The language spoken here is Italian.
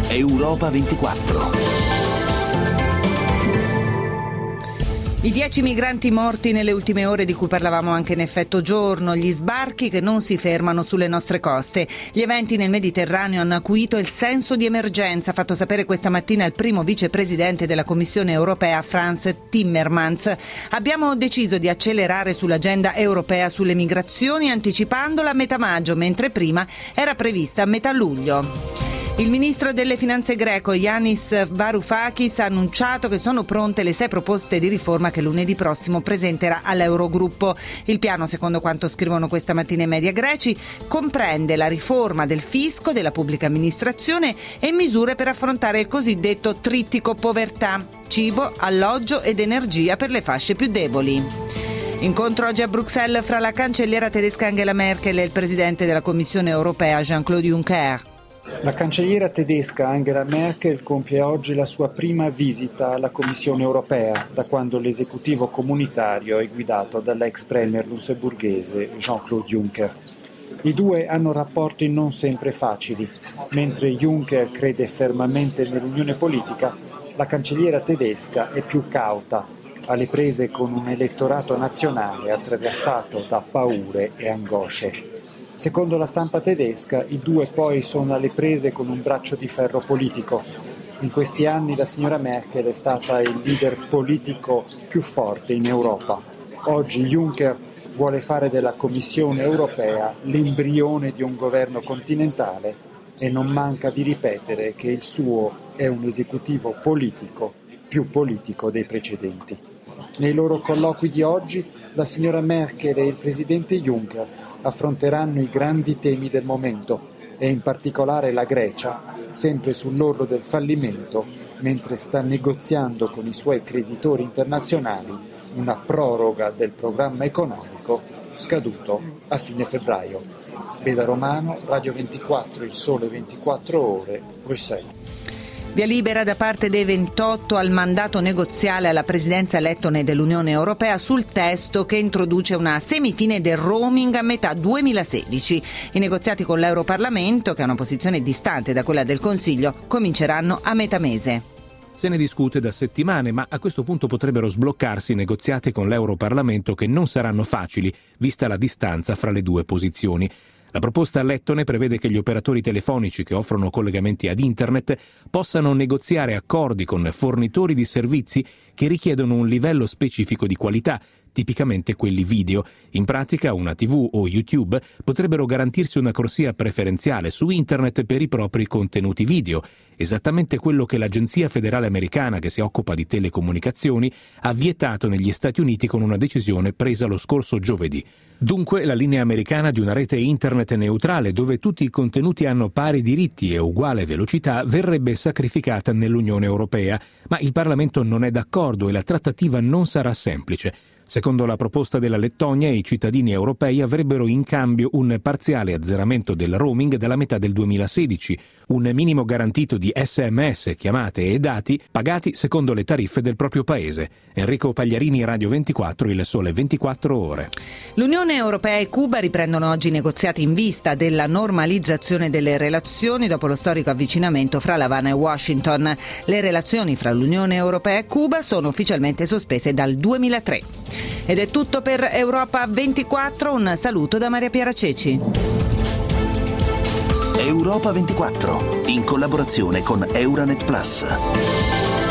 Europa 24. I 10 migranti morti nelle ultime ore, di cui parlavamo anche in Effetto Giorno, gli sbarchi che non si fermano sulle nostre coste. Gli eventi nel Mediterraneo hanno acuito il senso di emergenza, fatto sapere questa mattina il primo vicepresidente della Commissione europea, Frans Timmermans. Abbiamo deciso di accelerare sull'agenda europea sulle migrazioni, anticipandola a metà maggio, mentre prima era prevista a metà luglio. Il ministro delle finanze greco Yanis Varoufakis ha annunciato che sono pronte le 6 proposte di riforma che lunedì prossimo presenterà all'Eurogruppo. Il piano, secondo quanto scrivono questa mattina i media greci, comprende la riforma del fisco, della pubblica amministrazione e misure per affrontare il cosiddetto trittico povertà: cibo, alloggio ed energia per le fasce più deboli. Incontro oggi a Bruxelles fra la cancelliera tedesca Angela Merkel e il presidente della Commissione europea Jean-Claude Juncker. La cancelliera tedesca Angela Merkel compie oggi la sua prima visita alla Commissione europea da quando l'esecutivo comunitario è guidato dall'ex premier lussemburghese Jean-Claude Juncker. I due hanno rapporti non sempre facili. Mentre Juncker crede fermamente nell'unione politica, la cancelliera tedesca è più cauta, alle prese con un elettorato nazionale attraversato da paure e angosce. Secondo la stampa tedesca, i due poi sono alle prese con un braccio di ferro politico. In questi anni la signora Merkel è stata il leader politico più forte in Europa. Oggi Juncker vuole fare della Commissione europea l'embrione di un governo continentale e non manca di ripetere che il suo è un esecutivo politico più politico dei precedenti. Nei loro colloqui di oggi, la signora Merkel e il presidente Juncker affronteranno i grandi temi del momento e in particolare la Grecia, sempre sull'orlo del fallimento, mentre sta negoziando con i suoi creditori internazionali una proroga del programma economico scaduto a fine febbraio. Beda Romano, Radio 24, Il Sole 24 Ore, Bruxelles. Via libera da parte dei 28 al mandato negoziale alla presidenza lettone dell'Unione Europea sul testo che introduce una semifine del roaming a metà 2016. I negoziati con l'Europarlamento, che ha una posizione distante da quella del Consiglio, cominceranno a metà mese. Se ne discute da settimane, ma a questo punto potrebbero sbloccarsi i negoziati con l'Europarlamento che non saranno facili, vista la distanza fra le due posizioni. La proposta lettone prevede che gli operatori telefonici che offrono collegamenti ad internet possano negoziare accordi con fornitori di servizi che richiedono un livello specifico di qualità, tipicamente quelli video. In pratica una TV o YouTube potrebbero garantirsi una corsia preferenziale su internet per i propri contenuti video, esattamente quello che l'Agenzia federale americana che si occupa di telecomunicazioni ha vietato negli Stati Uniti con una decisione presa lo scorso giovedì. Dunque la linea americana di una rete internet neutrale dove tutti i contenuti hanno pari diritti e uguale velocità verrebbe sacrificata nell'Unione Europea, ma il Parlamento non è d'accordo e la trattativa non sarà semplice. Secondo la proposta della Lettonia, i cittadini europei avrebbero in cambio un parziale azzeramento del roaming dalla metà del 2016, un minimo garantito di SMS, chiamate e dati pagati secondo le tariffe del proprio paese. Enrico Pagliarini, Radio 24, Il Sole 24 Ore. L'Unione Europea e Cuba riprendono oggi i negoziati in vista della normalizzazione delle relazioni dopo lo storico avvicinamento fra La Habana e Washington. Le relazioni fra l'Unione Europea e Cuba sono ufficialmente sospese dal 2003. Ed è tutto per Europa 24, un saluto da Maria Piera Ceci. Europa 24, in collaborazione con Euranet Plus.